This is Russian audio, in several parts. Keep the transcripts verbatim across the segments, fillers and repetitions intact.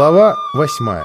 Глава восьмая.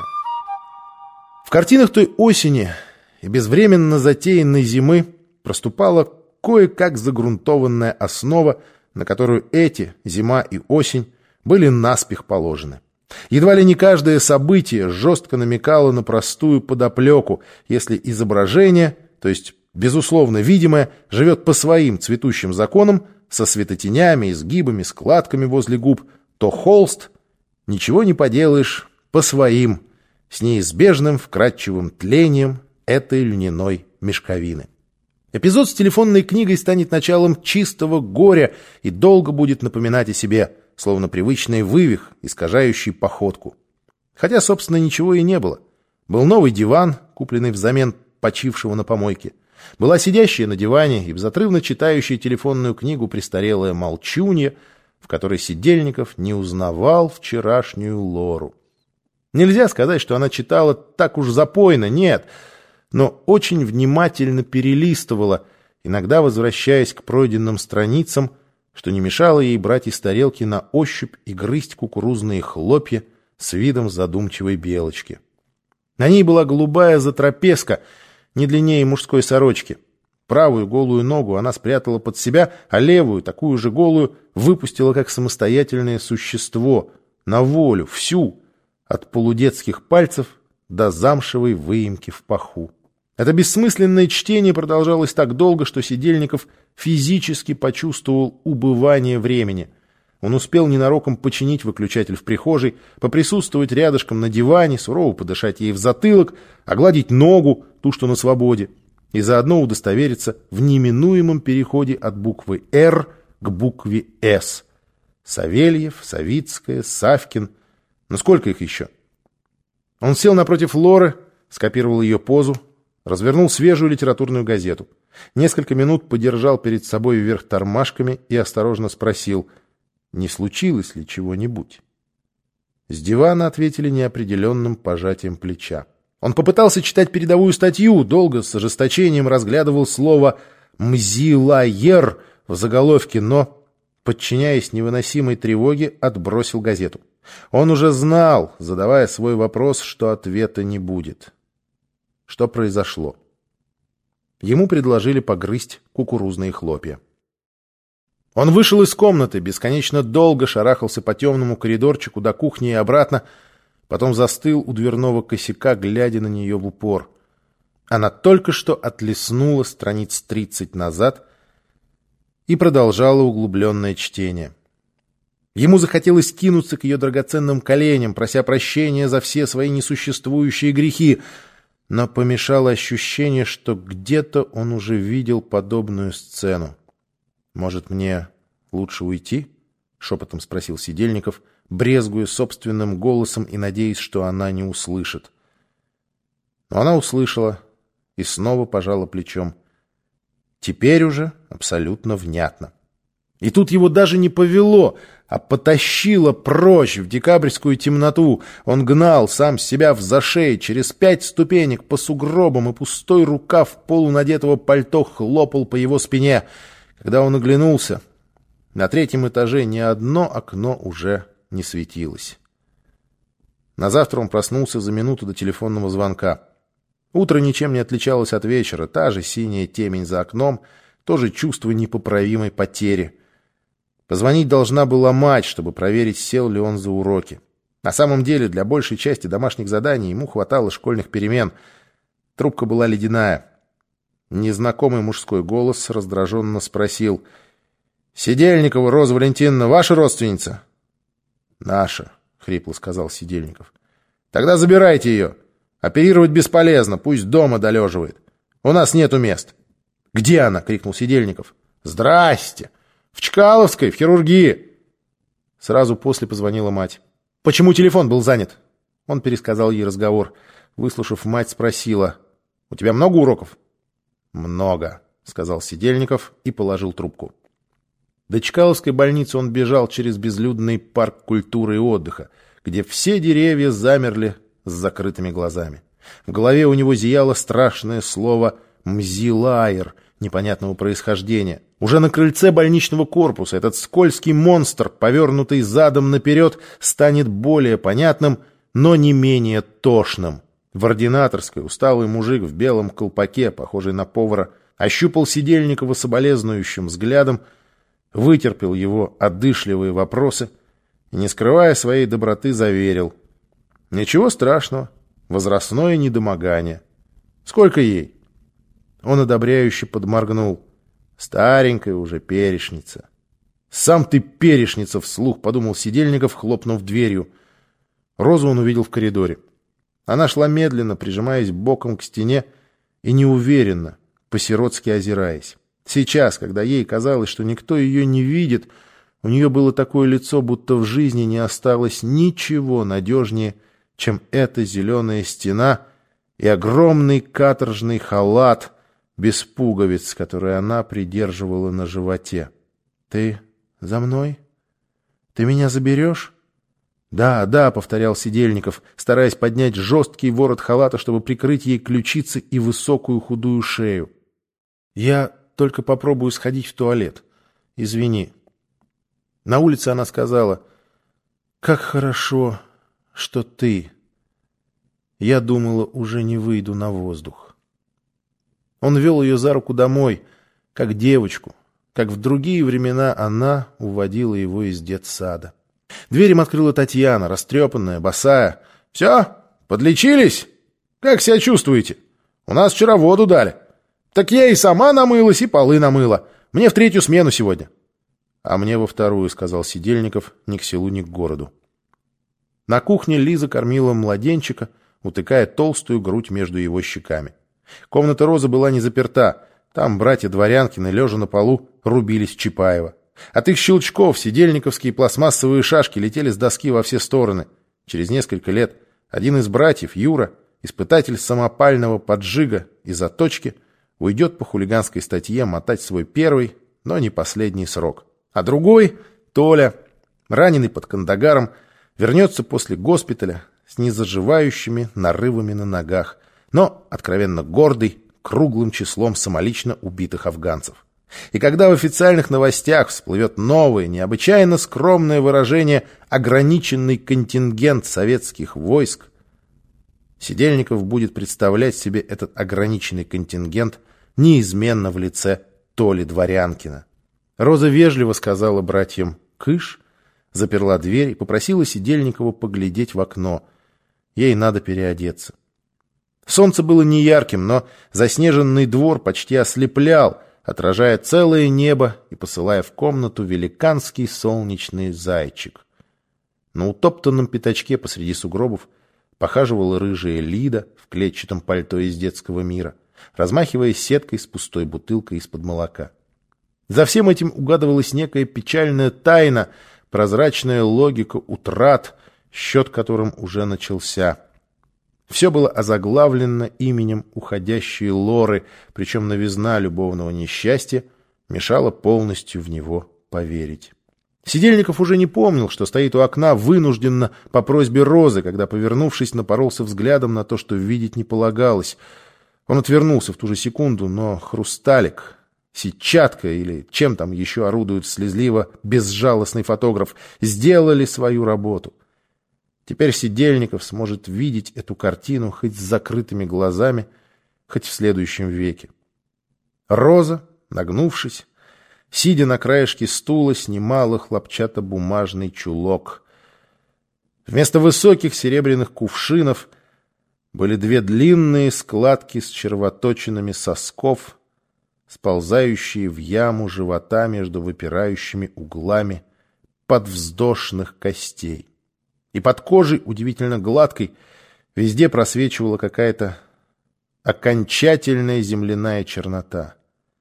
В картинах той осени и безвременно затеянной зимы проступала кое-как загрунтованная основа, на которую эти, зима и осень, были наспех положены. Едва ли не каждое событие жестко намекало на простую подоплеку, если изображение, то есть безусловно видимое, живет по своим цветущим законам, со светотенями, изгибами, складками возле губ, то холст, ничего не поделаешь, по своим, с неизбежным вкрадчивым тлением этой льняной мешковины. Эпизод с телефонной книгой станет началом чистого горя и долго будет напоминать о себе, словно привычный вывих, искажающий походку. Хотя, собственно, ничего и не было. Был новый диван, купленный взамен почившего на помойке. Была сидящая на диване и безотрывно читающая телефонную книгу престарелая молчунья, в которой Сидельников не узнавал вчерашнюю Лору. Нельзя сказать, что она читала так уж запойно, нет, но очень внимательно перелистывала, иногда возвращаясь к пройденным страницам, что не мешало ей брать из тарелки на ощупь и грызть кукурузные хлопья с видом задумчивой белочки. На ней была голубая затрапезка, не длиннее мужской сорочки. Правую голую ногу она спрятала под себя, а левую, такую же голую, выпустила как самостоятельное существо, на волю, всю, от полудетских пальцев до замшевой выемки в паху. Это бессмысленное чтение продолжалось так долго, что Сидельников физически почувствовал убывание времени. Он успел ненароком починить выключатель в прихожей, поприсутствовать рядышком на диване, сурово подышать ей в затылок, огладить ногу, ту, что на свободе, и заодно удостовериться в неминуемом переходе от буквы «Р» к букве «С». Савельев, Савицкая, Савкин. Ну сколько их еще? Он сел напротив Лоры, скопировал ее позу, развернул свежую литературную газету. Несколько минут подержал перед собой вверх тормашками и осторожно спросил, не случилось ли чего-нибудь. С дивана ответили неопределенным пожатием плеча. Он попытался читать передовую статью, долго с ожесточением разглядывал слово «мзилайер» в заголовке, но, подчиняясь невыносимой тревоге, отбросил газету. Он уже знал, задавая свой вопрос, что ответа не будет. Что произошло? Ему предложили погрызть кукурузные хлопья. Он вышел из комнаты, бесконечно долго шарахался по темному коридорчику до кухни и обратно, потом застыл у дверного косяка, глядя на нее в упор. Она только что отлистнула страниц тридцать назад и продолжала углубленное чтение. Ему захотелось кинуться к ее драгоценным коленям, прося прощения за все свои несуществующие грехи, но помешало ощущение, что где-то он уже видел подобную сцену. «Может, мне лучше уйти?» — шепотом спросил Сидельников, брезгуя собственным голосом и надеясь, что она не услышит. Но она услышала и снова пожала плечом. Теперь уже абсолютно внятно. И тут его даже не повело, а потащило прочь в декабрьскую темноту. Он гнал сам себя в зашей через пять ступенек по сугробам, и пустой рукав полунадетого пальто хлопал по его спине. Когда он оглянулся, на третьем этаже ни одно окно уже не светилось. На завтра он проснулся за минуту до телефонного звонка. Утро ничем не отличалось от вечера, та же синяя темень за окном, то же чувство непоправимой потери. Позвонить должна была мать, чтобы проверить, сел ли он за уроки. На самом деле, для большей части домашних заданий ему хватало школьных перемен. Трубка была ледяная. Незнакомый мужской голос раздраженно спросил: «Сидельникова Роза Валентиновна, ваша родственница?» «Наша», — хрипло сказал Сидельников. «Тогда забирайте ее. Оперировать бесполезно, пусть дома долеживает. У нас нету мест». «Где она?» — крикнул Сидельников. «Здрасте! В Чкаловской, в хирургии!» Сразу после позвонила мать. «Почему телефон был занят?» Он пересказал ей разговор. Выслушав, мать спросила: «У тебя много уроков?» «Много», — сказал Сидельников и положил трубку. До Чкаловской больницы он бежал через безлюдный парк культуры и отдыха, где все деревья замерли с закрытыми глазами. В голове у него зияло страшное слово «мзилайер» непонятного происхождения. Уже на крыльце больничного корпуса этот скользкий монстр, повернутый задом наперед, станет более понятным, но не менее тошным. В ординаторской усталый мужик в белом колпаке, похожий на повара, ощупал Сидельникова соболезнующим взглядом, вытерпел его одышливые вопросы и, не скрывая своей доброты, заверил: «Ничего страшного, возрастное недомогание. Сколько ей?» Он одобряюще подморгнул: «Старенькая уже перешница». «Сам ты перешница!» — вслух подумал Сидельников, хлопнув дверью. Розу он увидел в коридоре. Она шла медленно, прижимаясь боком к стене и неуверенно, по-сиротски озираясь. Сейчас, когда ей казалось, что никто ее не видит, у нее было такое лицо, будто в жизни не осталось ничего надежнее, чем эта зеленая стена и огромный каторжный халат без пуговиц, который она придерживала на животе. «Ты за мной? Ты меня заберешь?» «Да, да», — повторял Сидельников, стараясь поднять жесткий ворот халата, чтобы прикрыть ей ключицы и высокую худую шею. «Я только попробую сходить в туалет. Извини». На улице она сказала: «Как хорошо, что ты. Я думала, уже не выйду на воздух». Он вел ее за руку домой, как девочку, как в другие времена она уводила его из детсада. Дверь им открыла Татьяна, растрепанная, босая. «Все? Подлечились? Как себя чувствуете? У нас вчера воду дали. Так я и сама намылась, и полы намыла. Мне в третью смену сегодня». «А мне во вторую», — сказал Сидельников, ни к селу, ни к городу. На кухне Лиза кормила младенчика, утыкая толстую грудь между его щеками. Комната Розы была не заперта. Там братья Дворянкины, лежа на полу, рубились Чапаева. От их щелчков сидельниковские пластмассовые шашки летели с доски во все стороны. Через несколько лет один из братьев, Юра, испытатель самопального поджига и заточки, уйдет по хулиганской статье мотать свой первый, но не последний срок. А другой, Толя, раненый под Кандагаром, вернется после госпиталя с незаживающими нарывами на ногах, но откровенно гордый круглым числом самолично убитых афганцев. И когда в официальных новостях всплывет новое, необычайно скромное выражение «ограниченный контингент советских войск», Сидельников будет представлять себе этот ограниченный контингент неизменно в лице Толи Дворянкина. Роза вежливо сказала братьям «кыш», заперла дверь и попросила Сидельникова поглядеть в окно. Ей надо переодеться. Солнце было неярким, но заснеженный двор почти ослеплял, отражая целое небо и посылая в комнату великанский солнечный зайчик. На утоптанном пятачке посреди сугробов похаживала рыжая Лида в клетчатом пальто из детского мира, размахивая сеткой с пустой бутылкой из-под молока. За всем этим угадывалась некая печальная тайна, прозрачная логика утрат, счет которым уже начался. Все было озаглавлено именем уходящей Лоры, причем новизна любовного несчастья мешала полностью в него поверить. Сидельников уже не помнил, что стоит у окна вынужденно по просьбе Розы, когда, повернувшись, напоролся взглядом на то, что видеть не полагалось. Он отвернулся в ту же секунду, но хрусталик, сетчатка или чем там еще орудует слезливо безжалостный фотограф, сделали свою работу. Теперь Сидельников сможет видеть эту картину хоть с закрытыми глазами, хоть в следующем веке. Роза, нагнувшись, сидя на краешке стула, снимала хлопчатобумажный чулок. Вместо высоких серебряных кувшинов были две длинные складки с червоточинами сосков, сползающие в яму живота между выпирающими углами подвздошных костей. И под кожей, удивительно гладкой, везде просвечивала какая-то окончательная земляная чернота.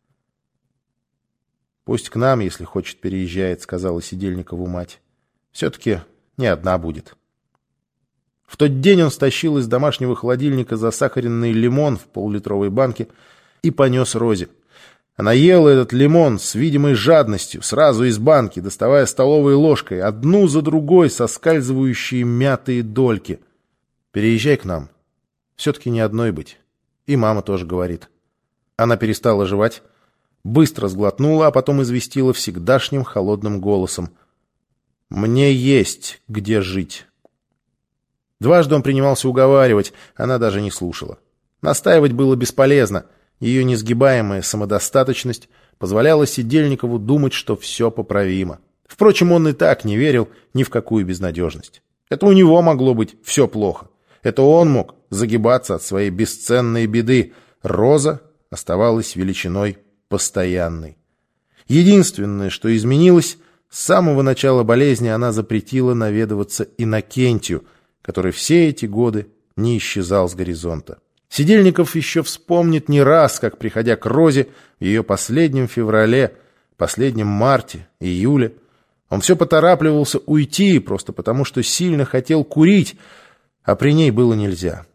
«Пусть к нам, если хочет, переезжает», — сказала Сидельникову мать. «Все-таки не одна будет». В тот день он стащил из домашнего холодильника засахаренный лимон в поллитровой банке и понес Розе. Она ела этот лимон с видимой жадностью, сразу из банки, доставая столовой ложкой, одну за другой соскальзывающие мятые дольки. «Переезжай к нам. Все-таки не одной быть». И мама тоже говорит. Она перестала жевать, быстро сглотнула, а потом известила всегдашним холодным голосом: «Мне есть где жить». Дважды он принимался уговаривать, она даже не слушала. Настаивать было бесполезно. Ее несгибаемая самодостаточность позволяла Сидельникову думать, что все поправимо. Впрочем, он и так не верил ни в какую безнадежность. Это у него могло быть все плохо. Это он мог загибаться от своей бесценной беды. Роза оставалась величиной постоянной. Единственное, что изменилось, с самого начала болезни она запретила наведываться Иннокентию, который все эти годы не исчезал с горизонта. Сидельников еще вспомнит не раз, как, приходя к Розе в ее последнем феврале, последнем марте, июле, он все поторапливался уйти, просто потому что сильно хотел курить, а при ней было нельзя.